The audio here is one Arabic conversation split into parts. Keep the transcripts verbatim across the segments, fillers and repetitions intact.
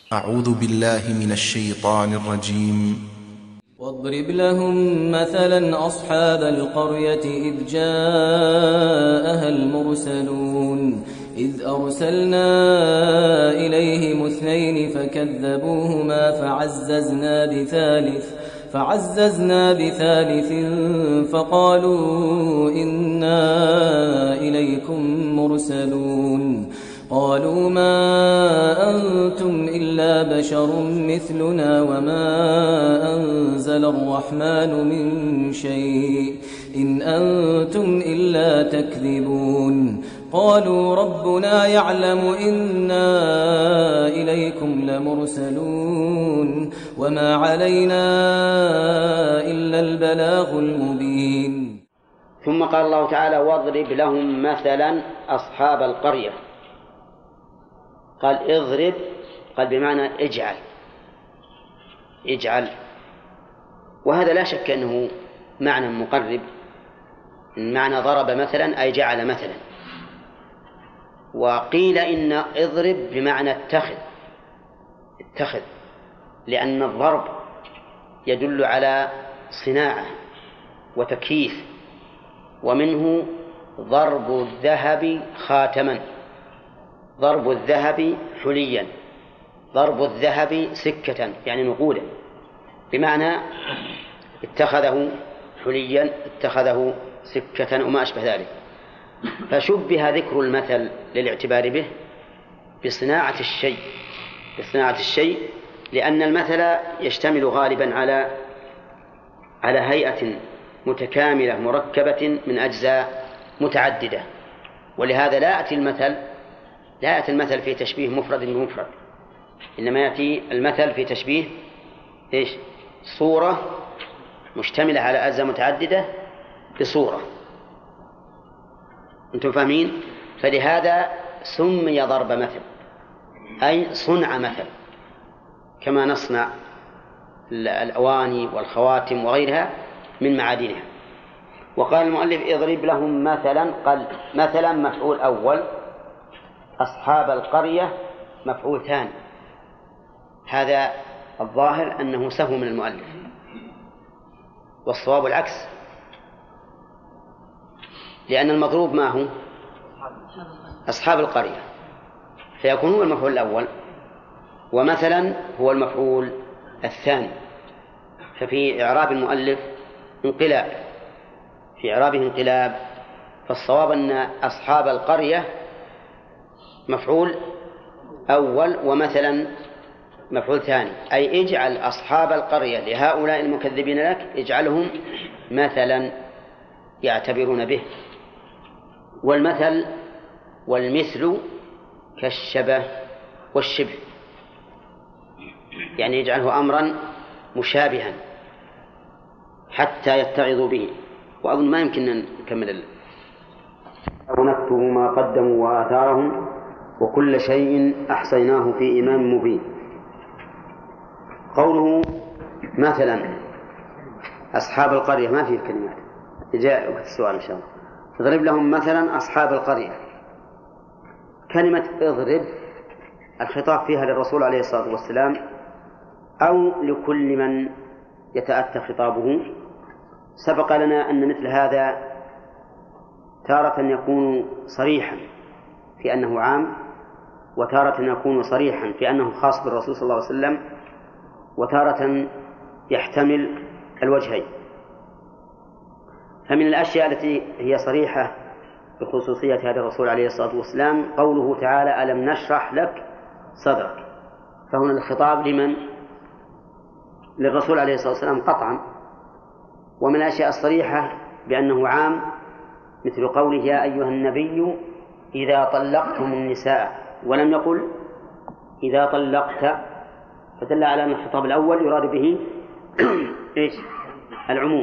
أعوذ بالله من الشيطان الرجيم. واضرب لهم مثلا أصحاب القرية إذ جاءها المرسلون إذ أرسلنا إليهم اثنين فكذبوهما فعززنا بثالث فعززنا بثالث فقالوا إنا إليكم مرسلون قالوا ما أنتم إلا بشر مثلنا وما أنزل الرحمن من شيء إن أنتم إلا تكذبون قالوا ربنا يعلم إنا إليكم لمرسلون وما علينا إلا البلاغ المبين. ثم قال الله تعالى واضرب لهم مثلا أصحاب القرية. قال اضرب، قال بمعنى اجعل اجعل وهذا لا شك أنه معنى مقرب. معنى ضرب مثلا أي جعل مثلا. وقيل إن اضرب بمعنى اتخذ اتخذ لأن الضرب يدل على صناعة وتكييف، ومنه ضرب الذهب خاتما، ضرب الذهب حليا، ضرب الذهب سكة يعني نقودا، بمعنى اتخذه حليا اتخذه سكة وما أشبه ذلك. فشبه ذكر المثل للاعتبار به بصناعة الشيء بصناعة الشيء لأن المثل يشتمل غالبا على على هيئة متكاملة مركبة من أجزاء متعددة، ولهذا لا يأتي المثل لا يأتي المثل في تشبيه مفرد بمفرد، إنما يأتي المثل في تشبيه إيش؟ صورة مشتملة على أجزاء متعددة بصورة. أنتم فاهمين؟ فلهذا سمي ضرب مثل أي صنع مثل، كما نصنع الأواني والخواتم وغيرها من معادنها. وقال المؤلف اضرب لهم مثلا، قال مثلا مفعول أول، أصحاب القرية مفعول ثاني. هذا الظاهر أنه سهو من المؤلف، والصواب العكس، لأن المضروب ما هو؟ أصحاب القرية، فيكون هو المفعول الأول، ومثلا هو المفعول الثاني. ففي إعراب المؤلف انقلاب في إعرابه انقلاب فالصواب أن أصحاب القرية مفعول أول ومثلا مفعول ثاني، أي اجعل أصحاب القرية لهؤلاء المكذبين لك اجعلهم مثلا يعتبرون به. والمثل والمثل كالشبه والشبه، يعني يجعله أمرا مشابها حتى يتعظوا به. وأظن ما يمكن أن نكمل أو نكتب ما قدموا وآثارهم وكل شيء أحصيناه في إمام مبين. قوله مثلا أصحاب القرية ما فيه كلمات، جاء وقت السؤال إن شاء الله. اضرب لهم مثلا أصحاب القرية. كلمة اضرب الخطاب فيها للرسول عليه الصلاة والسلام أو لكل من يتأتى خطابه. سبق لنا أن مثل هذا تارة يكون صريحا في أنه عام، وتارة يكون صريحا في أنه خاص بالرسول صلى الله عليه وسلم، وتارة يحتمل الوجهين. فمن الأشياء التي هي صريحة بخصوصية هذا الرسول عليه الصلاة والسلام قوله تعالى ألم نشرح لك صدرك، فهنا الخطاب لمن؟ للرسول عليه الصلاة والسلام قطعا. ومن الأشياء الصريحة بأنه عام مثل قوله يا أيها النبي إذا طلقتم النساء، ولم يقل إذا طلقت، فدل على أن الخطاب الأول يراد به إيش؟ العموم.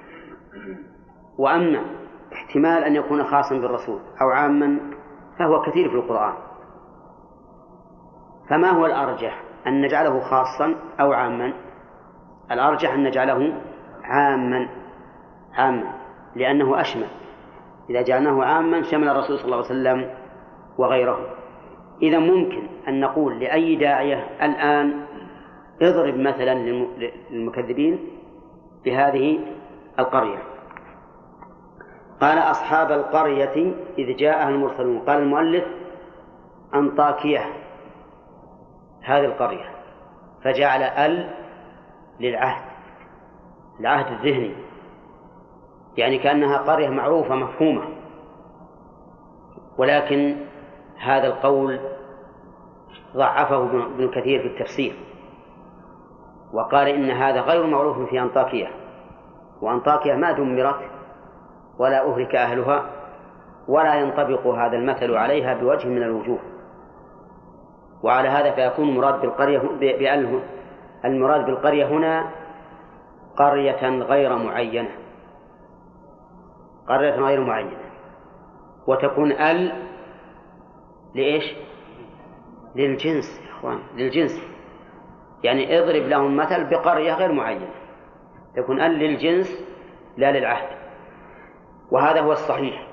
وأما احتمال أن يكون خاصا بالرسول أو عاما فهو كثير في القرآن. فما هو الأرجح، أن نجعله خاصا أو عاما؟ الأرجح أن نجعله عاما عاما لأنه أشمل. إذا جعلناه عاما شمل الرسول صلى الله عليه وسلم وغيره. إذا ممكن أن نقول لأي داعية الآن اضرب مثلا للمكذبين بهذه القرية. قال أصحاب القرية إذ جاءها المرسلون. قال المؤلف أنطاكية هذه القرية، فجعل ال للعهد، العهد الذهني، يعني كأنها قرية معروفة مفهومة. ولكن هذا القول ضعفه ابن كثير في التفسير، وقال إن هذا غير معروف في أنطاكية، وأنطاكية ما دمرت ولا أهلك أهلها، ولا ينطبق هذا المثل عليها بوجه من الوجوه. وعلى هذا فيكون المراد بالقرية بأله المراد بالقرية هنا قرية غير معينة، قرية غير معينة، وتكون ال لإيش؟ للجنس يا إخوان، للجنس، يعني اضرب لهم مثل بقرية غير معينة، تكون ال للجنس لا للعهد. وهذا هو الصحيح،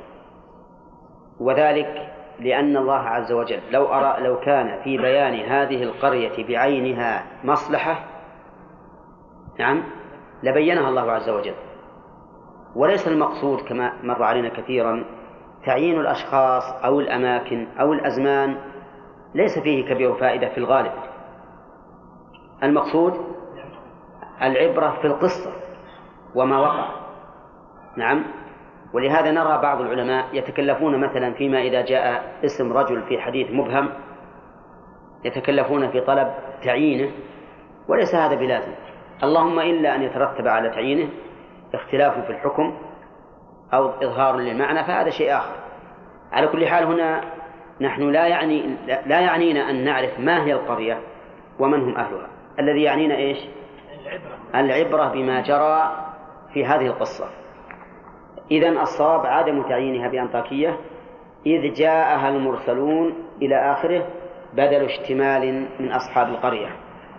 وذلك لأن الله عز وجل لو أرى لو كان في بيان هذه القرية بعينها مصلحة، نعم، لبينها الله عز وجل. وليس المقصود كما مر علينا كثيرا تعيين الأشخاص أو الأماكن أو الأزمان، ليس فيه كبير فائدة في الغالب. المقصود العبرة في القصة وما وقع، نعم. ولهذا نرى بعض العلماء يتكلفون مثلا فيما إذا جاء اسم رجل في حديث مبهم يتكلفون في طلب تعيينه، وليس هذا بلازم، اللهم إلا أن يترتب على تعيينه اختلاف في الحكم أو إظهار للمعنى، فهذا شيء آخر. على كل حال هنا نحن لا يعني لا يعنينا أن نعرف ما هي القرية ومن هم أهلها، الذي يعنينا إيش؟ العبرة بما جرى في هذه القصة. إذن الصواب عدم تعيينها بأنطاكية إذ جاءها المرسلون إلى آخره، بدل اشتمال من أصحاب القرية،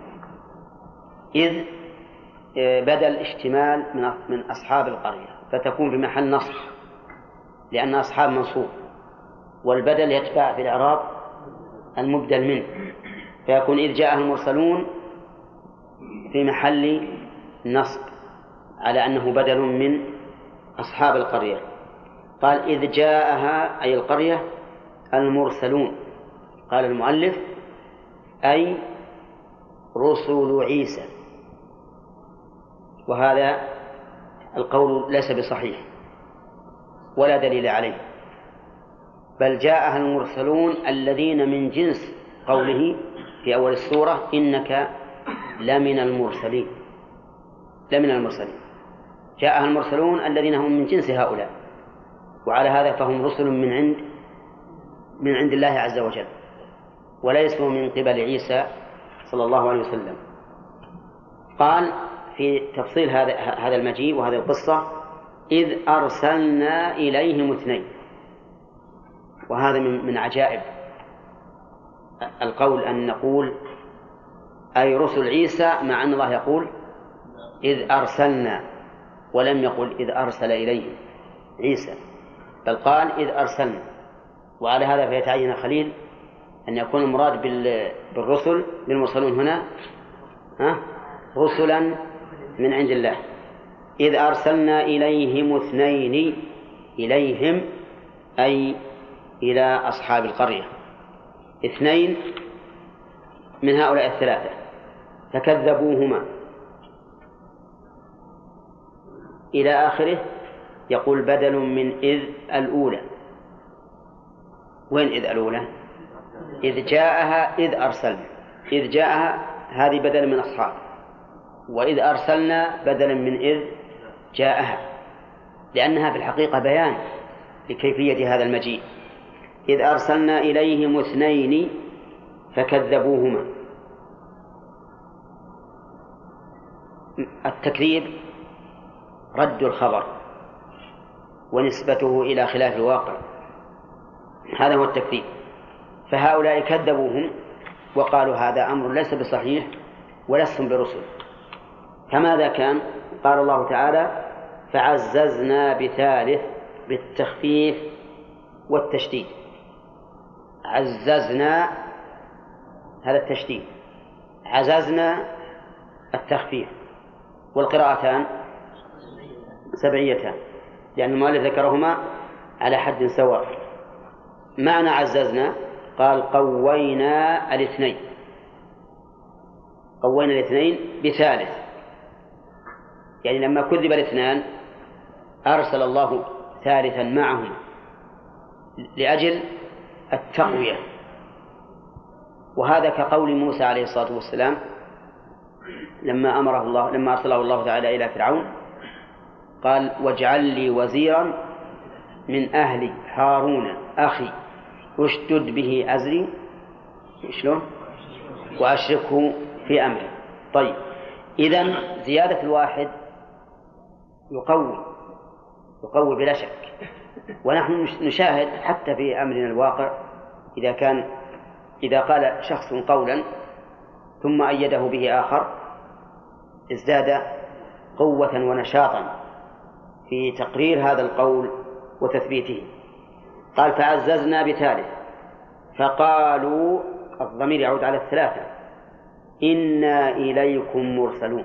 إذ بدل اشتمال من أصحاب القرية، فتكون بمحل نصب لأن أصحاب منصوب، والبدل يتبع في الإعراب المبدل منه، فيكون إذ جاءها المرسلون في محل نصب على أنه بدل من أصحاب القرية. قال إذ جاءها أي القرية المرسلون، قال المؤلف أي رسل عيسى، وهذا القول ليس بصحيح ولا دليل عليه، بل جاءها المرسلون الذين من جنس قوله في أول السورة إنك لمن المرسلين، لمن المرسلين، جاءها المرسلون الذين هم من جنس هؤلاء، وعلى هذا فهم رسل من عند من عند الله عز وجل، وليسوا من قبل عيسى صلى الله عليه وسلم. قال في تفصيل هذا هذا المجيء وهذه القصة إذ أرسلنا إليهم اثنين، وهذا من من عجائب القول أن نقول أي رسل عيسى، مع أن الله يقول إذ أرسلنا ولم يقل إذ أرسل إليهم عيسى، بل قال إذ أرسلنا. وعلى هذا فيتعين خليل أن يكون المراد بالرسل بالمرسلون هنا ها رسلا من عند الله. إذ أرسلنا إليهم اثنين، إليهم أي إلى أصحاب القرية، اثنين من هؤلاء الثلاثة، فكذبوهما إلى آخره. يقول بدل من إذ الأولى. وين إذ الأولى؟ إذ جاءها إذ أرسلنا، إذ جاءها هذه بدل من أصحاب، وإذ أرسلنا بدلا من إذ جاءها، لأنها في الحقيقة بيان لكيفية هذا المجيء. إذ أرسلنا إليهم اثنين فكذبوهما. التكذيب رد الخبر ونسبته إلى خلاف الواقع، هذا هو التكذيب. فهؤلاء كذبوهم وقالوا هذا أمر ليس بصحيح ولستم برسل. فماذا كان؟ قال الله تعالى فعززنا بثالث بالتخفيف والتشديد. عززنا هذا التشديد، عززنا التخفيف، والقراءتان سبعيتان لأن المؤلف ذكرهما على حد سواء. معنى عززنا قال قوينا الاثنين، قوينا الاثنين بثالث، يعني لما كذب الاثنان أرسل الله ثالثا معهم لأجل التقوية. وهذا كقول موسى عليه الصلاة والسلام لما أمره الله لما أرسله الله تعالى إلى فرعون قال واجعل لي وزيرا من أهلي هارون أخي أشدد به أزري شلون وأشركه في أمري. طيب، إذن زيادة الواحد يقوي يقوي بلا شك، ونحن نشاهد حتى في أمرنا الواقع إذا كان إذا قال شخص قولا ثم أيده به آخر ازداد قوة ونشاطا في تقرير هذا القول وتثبيته. قال فعززنا بثالث فقالوا، الضمير يعود على الثلاثة، إنا إليكم مرسلون،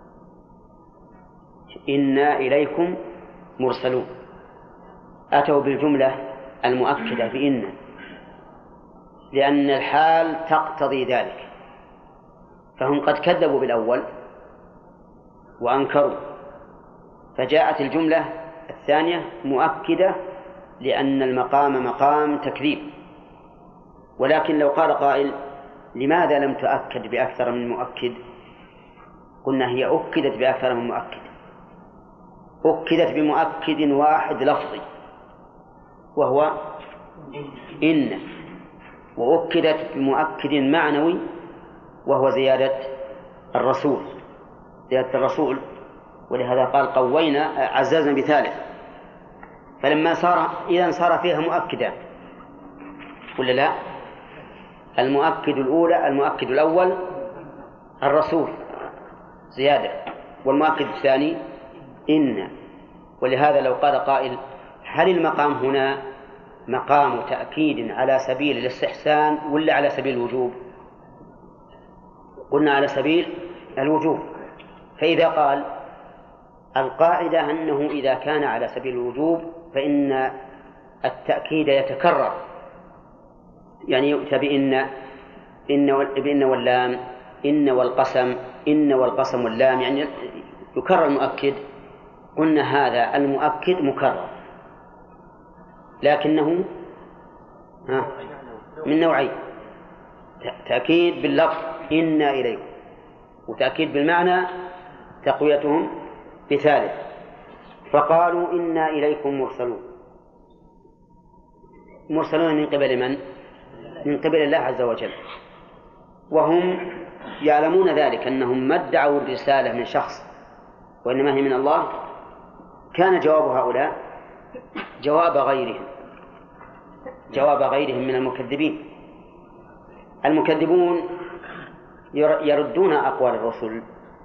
إنا إليكم مرسلون. أتوا بالجملة المؤكدة بإن لأن الحال تقتضي ذلك، فهم قد كذبوا بالأول وأنكروا، فجاءت الجملة الثانية مؤكدة لأن المقام مقام تكذيب. ولكن لو قال قائل لماذا لم تؤكد بأكثر من مؤكد؟ قلنا هي أكدت بأكثر من مؤكد، أكدت بمؤكد واحد لفظي وهو إن، وأكدت بمؤكد معنوي وهو زيادة الرسول زيادة الرسول ولهذا قال قوينا عززنا بثالث. فلما صار إذن صار فيها مؤكدان ولا لا؟ المؤكد الأولى المؤكد الأول الرسول زيادة، والمؤكد الثاني إن. ولهذا لو قال قائل هل المقام هنا مقام تأكيد على سبيل الاستحسان ولا على سبيل الوجوب؟ قلنا على سبيل الوجوب. فإذا قال القاعدة أنه إذا كان على سبيل الوجوب فإن التأكيد يتكرر، يعني يؤتى بإن إن بإن واللام إن والقسم إن والقسم واللام، يعني يكرر المؤكد. قلنا هذا المؤكد مكرر لكنه من نوعين، تأكيد باللفظ إنا إليكم، وتأكيد بالمعنى تقويتهم بثالث. فقالوا إنا إليكم مرسلون. مرسلون من قبل من؟ من قبل الله عز وجل، وهم يعلمون ذلك أنهم ما ادعوا الرسالة من شخص وإنما هي من الله. كان جواب هؤلاء جواب غيرهم جواب غيرهم من المكذبين. المكذبون يردون أقوال الرسل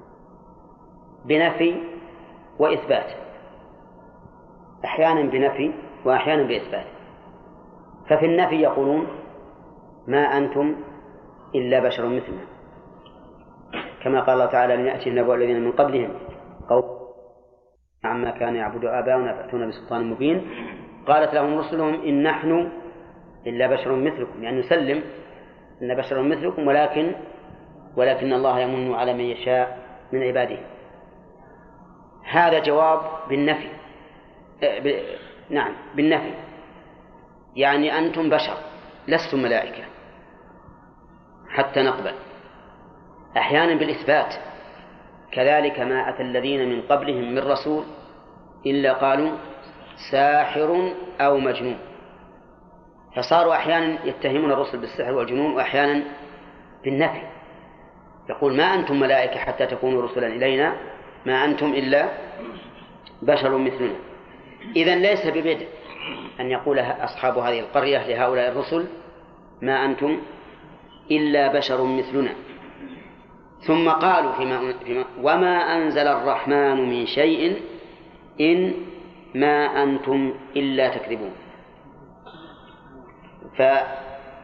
بنفي وإثبات، أحيانا بنفي وأحيانا بإثبات. ففي النفي يقولون ما أنتم إلا بشر مثلنا، كما قال الله تعالى لم يأتي النبأ الذين من قبلهم قوم عما كان يعبد آباؤنا فأتونا بسلطان مبين. قالت لهم رسلهم إن نحن إلا بشر مثلكم، يعني نسلم إن بشر مثلكم ولكن ولكن الله يمن على من يشاء من عباده. هذا جواب بالنفي ب... نعم بالنفي، يعني أنتم بشر لستم ملائكة حتى نقبل. أحيانا بالإثبات كذلك ما أتى الذين من قبلهم من رسول إلا قالوا ساحر أو مجنون، فصاروا أحيانا يتهمون الرسل بالسحر والجنون وأحيانا بالنفي، يقول ما أنتم ملائكة حتى تكونوا رسلا إلينا، ما أنتم إلا بشر مثلنا. إذن ليس ببدء أن يقول أصحاب هذه القرية لهؤلاء الرسل ما أنتم إلا بشر مثلنا. ثم قالوا فيما فيما وما أنزل الرحمن من شيء إن ما أنتم إلا تكذبون.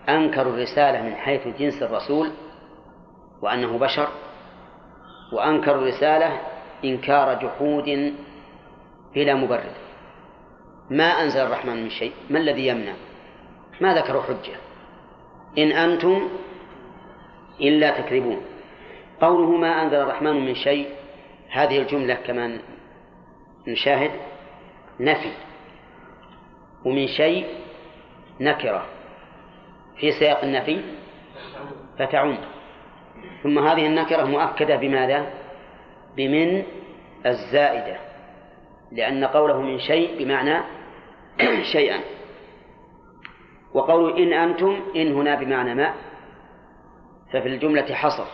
أنكروا الرسالة من حيث جنس الرسول وأنه بشر، وأنكروا الرسالة إنكار جحود بلا مبرر. ما أنزل الرحمن من شيء، ما الذي يمنع؟ ما ذكروا حجة. إن أنتم إلا تكذبون. قوله ما أنزل الرحمن من شيء، هذه الجملة كمان نشاهد نفي، ومن شيء نكرة في سياق النفي فتعم، ثم هذه النكرة مؤكدة بماذا؟ بمن الزائدة، لأن قوله من شيء بمعنى شيئا. وقوله إن أنتم، إن هنا بمعنى ما، ففي الجملة حصر،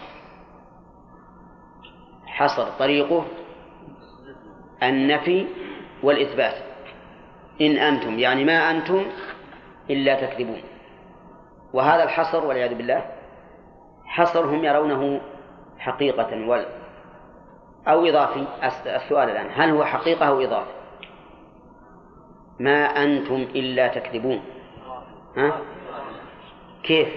حصر طريقه النفي والإثبات. إن أنتم يعني ما أنتم إلا تكذبون. وهذا الحصر والعياذ بالله حصر هم يرونه حقيقة وال أو إضافي. السؤال الآن هل هو حقيقة أو إضافي؟ ما أنتم إلا تكذبون، ها؟ كيف؟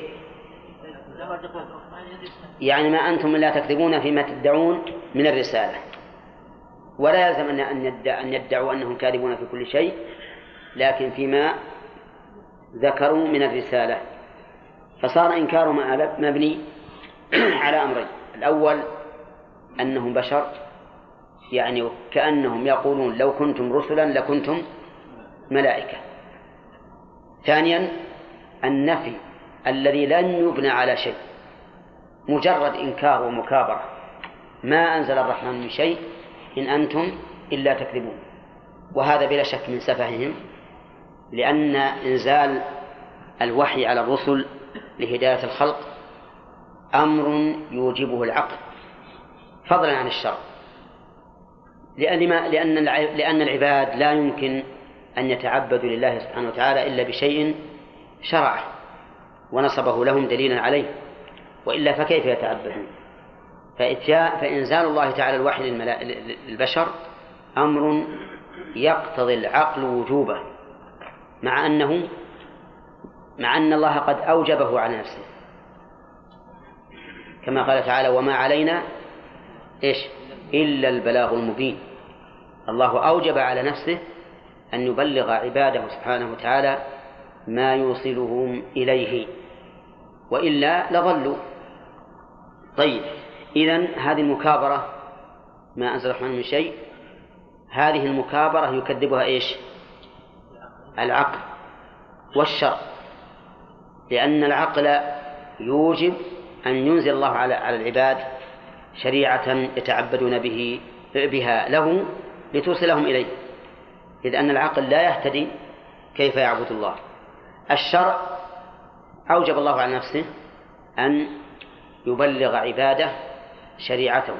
يعني ما أنتم إلا تكذبون فيما تدعون من الرسالة، ولا يلزم أن يدعوا أنهم كاذبون في كل شيء، لكن فيما ذكروا من الرسالة. فصار إنكارهم مبني على أمرين: الأول أنهم بشر، يعني كأنهم يقولون لو كنتم رسلا لكنتم ملائكة. ثانيا النفي الذي لن يبنى على شيء، مجرد إنكار ومكابرة. ما أنزل الرحمن من شيء إن أنتم إلا تكذبون. وهذا بلا شك من سفههم، لأن إنزال الوحي على الرسل لهداية الخلق أمر يوجبه العقل فضلا عن الشرع، لأن لأن العباد لا يمكن أن يتعبدوا لله سبحانه وتعالى إلا بشيء شرعه ونصبه لهم دليلا عليه، وإلا فكيف يتعبدون؟ فإنزال الله تعالى الوحي للبشر أمر يقتضي العقل وجوبه، مع أنه مع أن الله قد أوجبه على نفسه، كما قال تعالى: وما علينا إيش إلا البلاغ المبين. الله أوجب على نفسه أن يبلغ عباده سبحانه وتعالى ما يوصلهم إليه، وإلا لضلوا. طيب، إذن هذه المكابرة ما أنزل الرحمن من شيء، هذه المكابرة يكذبها إيش؟ العقل والشرع، لأن العقل يوجب أن ينزل الله على على العباد شريعة يتعبدون به بها له لتوصلهم إليه، إذ أن العقل لا يهتدي كيف يعبد الله. الشرع أوجب الله على نفسه أن يبلغ عباده شريعته.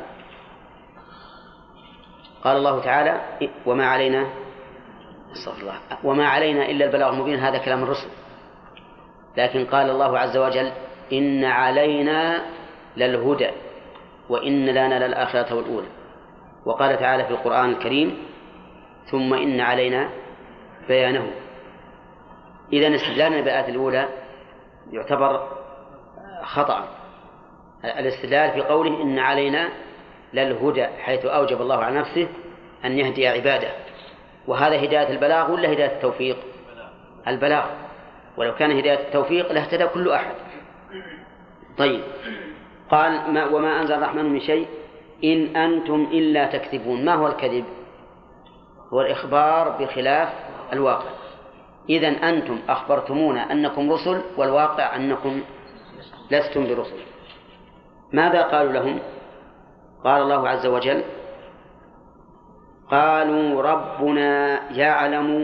قال الله تعالى: وما علينا استغفر الله وما علينا إلا البلاغ المبين. هذا كلام الرسل، لكن قال الله عز وجل: إن علينا للهدى وإن لنا للآخرة والأولى. وقال تعالى في القرآن الكريم: ثم إن علينا بيانه. إذن استدلالنا بالآية الأولى يعتبر خطأ. الاستدلال في قوله إن علينا للهدى، حيث أوجب الله على نفسه أن يهدي عباده، وهذا هداية البلاغ ولا هداية التوفيق؟ البلاغ، ولو كان هداية التوفيق لاهتدى كل أحد. طيب، قال: ما وما أنزل الرحمن من شيء إن أنتم إلا تكذبون. ما هو الكذب؟ هو الإخبار بخلاف الواقع. إذن أنتم أخبرتمونا أنكم رسل، والواقع أنكم لستم برسل. ماذا قالوا لهم؟ قال الله عز وجل: قالوا ربنا يعلم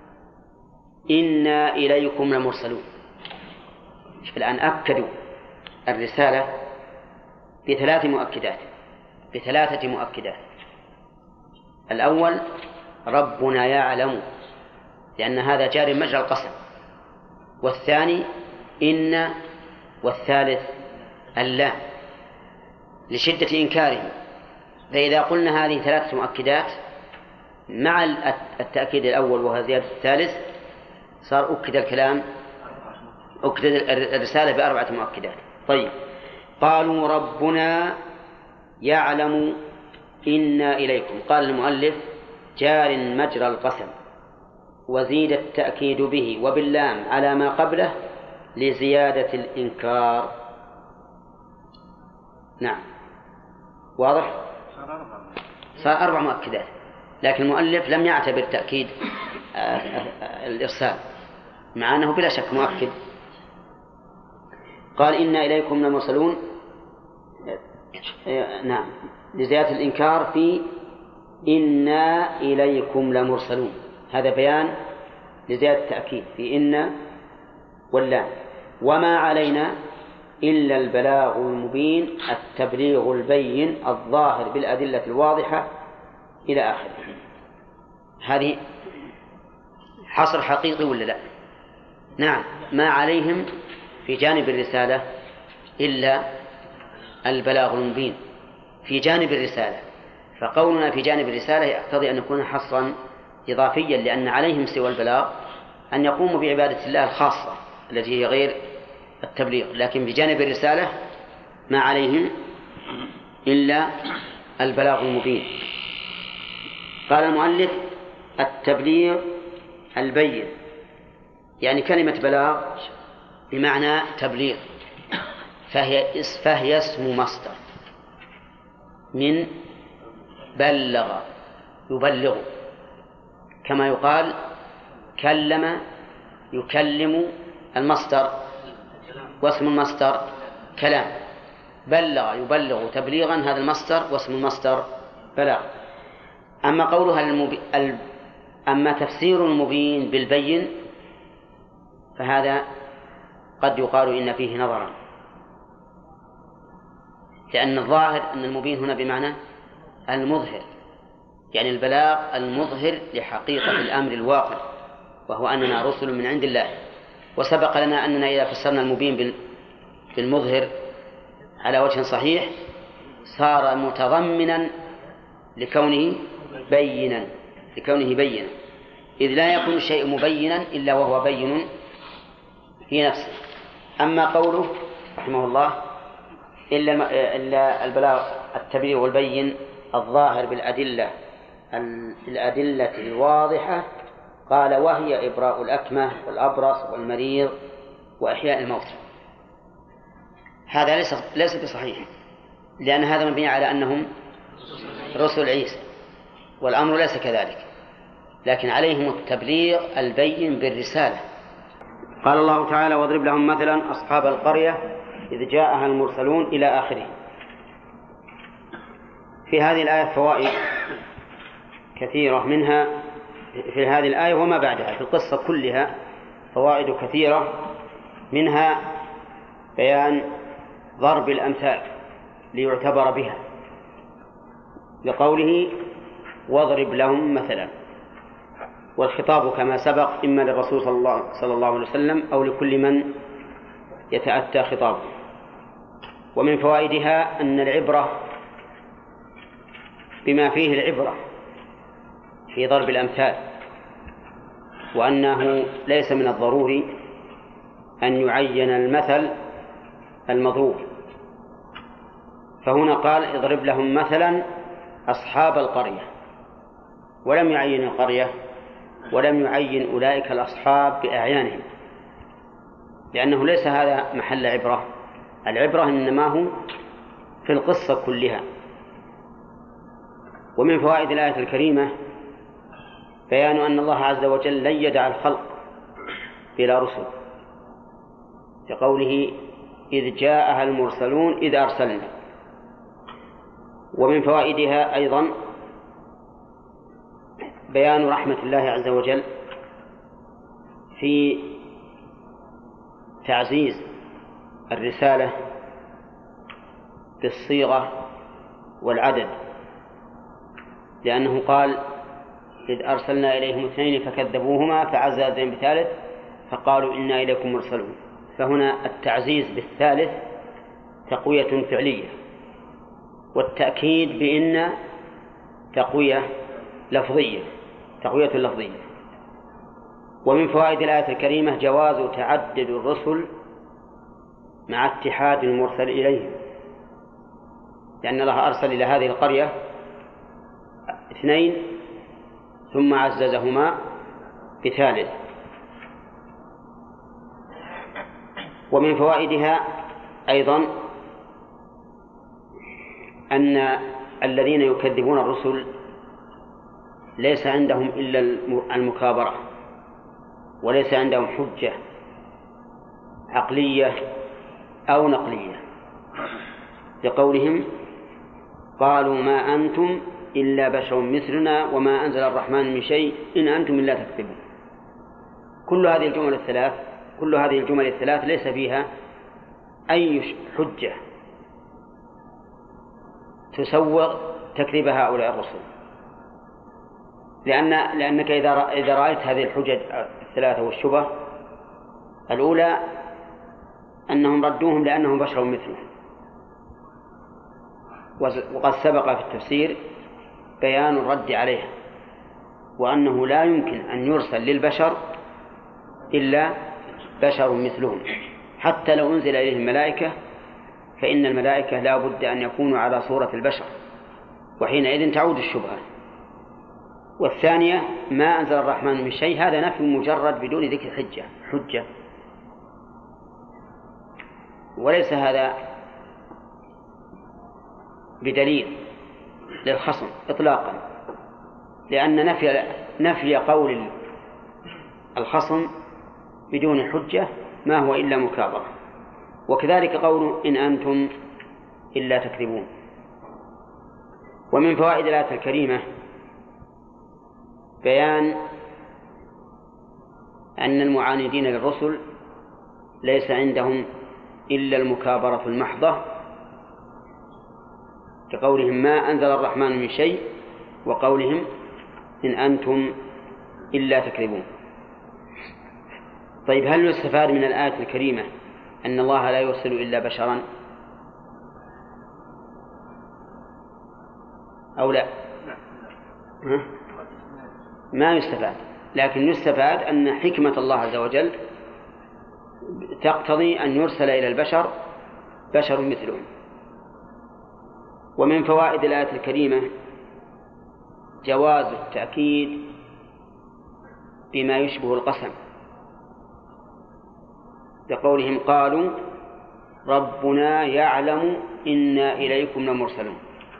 إنا إليكم لمرسلون. الآن أكدوا الرسالة بثلاث مؤكدات بثلاثة مؤكدات. الأول: ربنا يعلم، لأن هذا جار مجرى القسم. والثاني: إن. والثالث: اللام، لشدة إنكارهم. فإذا قلنا هذه ثلاثة مؤكدات مع التأكيد الأول وهو زيادة الثالث، صار أكد الكلام أكدت الرسالة بأربعة مؤكدات. طيب، قالوا ربنا يعلم إنا إليكم. قال المؤلف جار مجرى القسم، وزيد التأكيد به وباللام على ما قبله لزيادة الإنكار. نعم، واضح؟ صار أربع مؤكدات، لكن المؤلف لم يعتبر تأكيد الإرسال مع أنه بلا شك مؤكد. قال إنا إليكم لمرسلون، نعم، لزيادة الإنكار في إنا إليكم لمرسلون، هذا بيان لزيادة التأكيد في إنا واللام. وما علينا إلا البلاغ المبين التبليغ البين الظاهر بالأدلة الواضحة إلى آخره. هذه حصر حقيقي ولا لا؟ نعم، ما عليهم في جانب الرسالة إلا البلاغ المبين في جانب الرسالة، فقولنا في جانب الرسالة يقتضي أن يكون حصرا إضافيا، لأن عليهم سوى البلاغ أن يقوموا بعبادة الله الخاصة التي هي غير التبليغ، لكن في جانب الرسالة ما عليهم إلا البلاغ المبين. قال المؤلف التبليغ البين، يعني كلمة بلاغ بمعنى تبليغ، فهي, فهي اسم مصدر من بلغ يبلغ، كما يقال كلم يكلم المصدر، واسم المصدر كلام. بلغ يبلغ تبليغا، هذا المصدر، واسم المصدر بلاغ. أما قولها المبي... أما تفسير المبين بالبين فهذا قد يقال إن فيه نظرا، لأن الظاهر أن المبين هنا بمعنى المظهر، يعني البلاغ المظهر لحقيقة الأمر الواقع، وهو أننا رسل من عند الله. وسبق لنا أننا إذا فسرنا المبين بالمظهر على وجه صحيح صار متضمنا لكونه بينا لكونه بينا إذ لا يكون الشيء مبينا إلا وهو بين في نفسه. أما قوله رحمه الله إلا البلاغ التبليغ والبين الظاهر بالأدلة الأدلة الواضحة، قال وهي إبراء الأكمه والأبرص والمريض وإحياء الموتى. هذا ليس ليس بصحيح، لأن هذا مبني على أنهم رسل عيسى، والأمر ليس كذلك، لكن عليهم التبليغ البين بالرسالة. قال الله تعالى واضرب لهم مثلا أصحاب القرية إذ جاءها المرسلون إلى آخره. في هذه الآية فوائد كثيرة، منها في هذه الآية وما بعدها في القصة كلها فوائد كثيرة، منها بيان ضرب الأمثال ليعتبر بها، لقوله واضرب لهم مثلا، والخطاب كما سبق إما للرسول صلى الله, صلى الله عليه وسلم أو لكل من يتأتى خطابه. ومن فوائدها أن العبرة بما فيه العبرة في ضرب الأمثال، وأنه ليس من الضروري أن يعين المثل المضروب. فهنا قال اضرب لهم مثلا أصحاب القرية، ولم يعين القرية ولم يعين أولئك الأصحاب بأعيانهم، لأنه ليس هذا محل عبرة. العبرة إنما هو في القصة كلها. ومن فوائد الآية الكريمة بيان أن الله عز وجل لن يدع الخلق بلا رسل، كقوله إذ جاءها المرسلون إذ أرسلنا. ومن فوائدها أيضا بيان رحمة الله عز وجل في تعزيز الرسالة بالصيغة والعدد، لأنه قال إذ أرسلنا إليهم اثنين فكذبوهما فعززنا بثالث فقالوا إنا إليكم مرسلون. فهنا التعزيز بالثالث تقوية فعلية، والتأكيد بإن تقوية لفظية تقوية لفظية. ومن فوائد الآية الكريمة جواز تعدد الرسل مع اتحاد المرسل إليهم، لأن الله أرسل إلى هذه القرية اثنين ثم عززهما بثالث. ومن فوائدها أيضا أن الذين يكذبون الرسل ليس عندهم إلا المكابرة، وليس عندهم حجة عقلية أو نقلية، لقولهم قالوا ما أنتم إلا بشر مثلنا وما أنزل الرحمن من شيء إن أنتم إلا تكذبون. كل هذه الجمل الثلاث كل هذه الجمل الثلاث ليس فيها أي حجة تسوغ تكذيب هؤلاء الرسل، لأن لأنك إذا إذا رأيت هذه الحجج الثلاثة والشبه الأولى أنهم ردوهم لأنهم بشر مثلهم، وقد سبق في التفسير بيان الرد عليها، وأنه لا يمكن أن يرسل للبشر إلا بشر مثلهم، حتى لو أنزل إليهم ملائكة فإن الملائكة لا بد أن يكونوا على صورة البشر، وحينئذ تعود الشبهة. والثانية ما أنزل الرحمن من شيء، هذا نفي مجرد بدون ذكر حجة حجة وليس هذا بدليل للخصم إطلاقا، لأن نفي نفي قول الخصم بدون حجة ما هو إلا مكابرة. وكذلك قول إن أنتم إلا تكذبون. ومن فوائد الآية الكريمة بيان أن المعاندين للرسل ليس عندهم إلا المكابرة المحضة، كقولهم ما أنزل الرحمن من شيء، وقولهم إن أنتم إلا تكذبون. طيب، هل يستفاد من الآية الكريمة أن الله لا يرسل إلا بشرا أو لا؟ ما يستفاد، لكن يستفاد أن حكمة الله عز وجل تقتضي أن يرسل إلى البشر بشر مثلهم. ومن فوائد الآية الكريمة جواز التأكيد بما يشبه القسم، بقولهم قالوا ربنا يعلم إنا إليكم لمرسلون.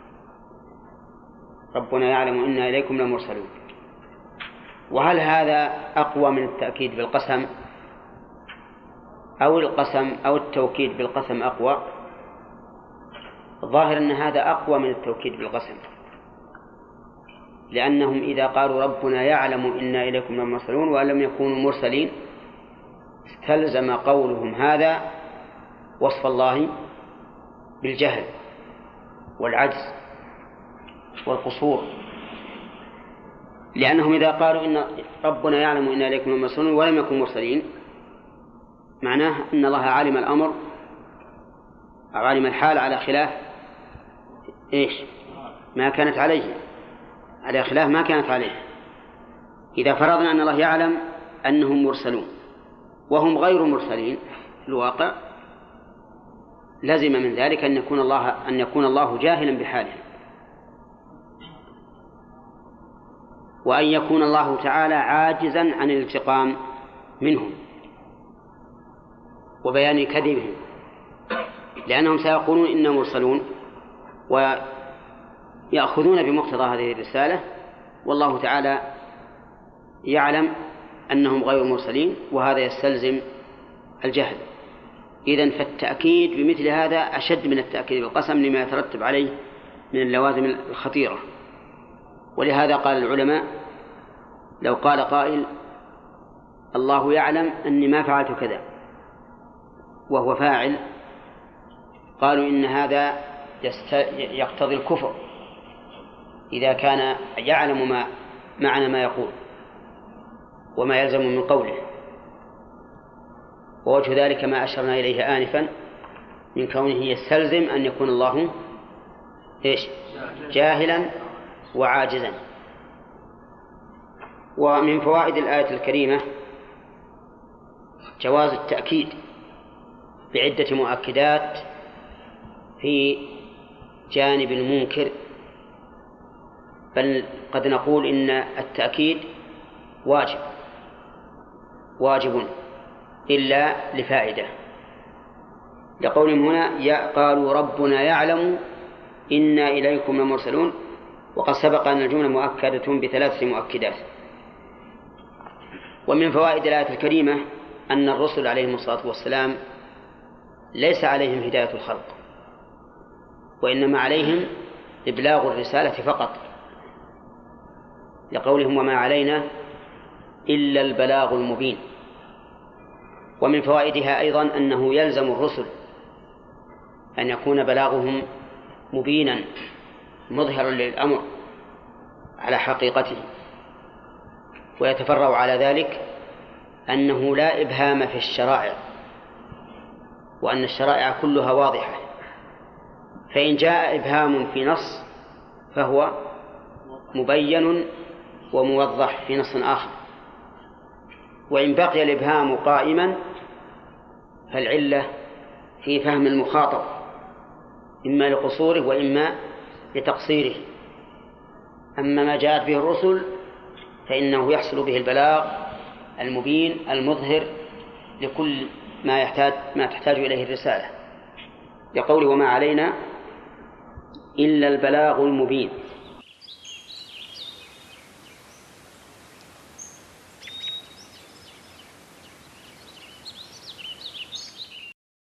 ربنا يعلم إنا إليكم لمرسلون. وهل هذا أقوى من التأكيد بالقسم أو القسم أو التوكيد بالقسم أقوى؟ الظاهر أن هذا أقوى من التوكيد بالقسم، لأنهم إذا قالوا ربنا يعلم إنا إليكم لمرسلون وأن لم يكونوا مرسلين استلزم قولهم هذا وصف الله بالجهل والعجز والقصور، لأنهم إذا قالوا إن ربنا يعلم إنا إليكم لمرسلون ولم يكن مرسلين معناه أن الله علم الأمر علم الحال على خلاف إيش ما كانت عليه على خلاف ما كانت عليه. إذا فرضنا أن الله يعلم أنهم مرسلون وهم غير مرسلين في الواقع لزم من ذلك أن يكون الله أن يكون الله جاهلا بحالهم، وأن يكون الله تعالى عاجزا عن الانتقام منهم وبيان كذبهم، لأنهم سيقولون إنا مرسلون ويأخذون بمقتضى هذه الرسالة، والله تعالى يعلم أنهم غير مرسلين، وهذا يستلزم الجهل. إذن فالتأكيد بمثل هذا أشد من التأكيد بالقسم لما يترتب عليه من اللوازم الخطيرة. ولهذا قال العلماء لو قال قائل الله يعلم أني ما فعلت كذا وهو فاعل، قالوا إن هذا يقتضي الكفر إذا كان يعلم ما معنى ما يقول وما يلزم من قوله. ووجه ذلك ما أشرنا إليه آنفا من كونه يستلزم أن يكون الله إيش جاهلا وعاجزا. ومن فوائد الآية الكريمة جواز التأكيد بعدة مؤكدات في جانب المنكر، بل قد نقول إن التأكيد واجب واجب إلا لفائدة، لقولهم هنا قالوا ربنا يعلم إنا إليكم لمرسلون، وقد سبق أن الجملة مؤكدة بثلاث مؤكدات. ومن فوائد الآية الكريمة أن الرسل عليهم الصلاة والسلام ليس عليهم هداية الخلق، وإنما عليهم إبلاغ الرسالة فقط، لقولهم وما علينا إلا البلاغ المبين. ومن فوائدها أيضا أنه يلزم الرسل أن يكون بلاغهم مبينا مظهرا للأمر على حقيقته، ويتفرع على ذلك أنه لا إبهام في الشرائع، وأن الشرائع كلها واضحة، فإن جاء إبهام في نص فهو مبين وموضح في نص آخر، وإن بقي الإبهام قائما فالعلة في فهم المخاطب إما لقصوره وإما لتقصيره. أما ما جاءت به الرسل فإنه يحصل به البلاغ المبين المظهر لكل ما يحتاج ما تحتاج إليه الرسالة، لقوله وما علينا إلا البلاغ المبين.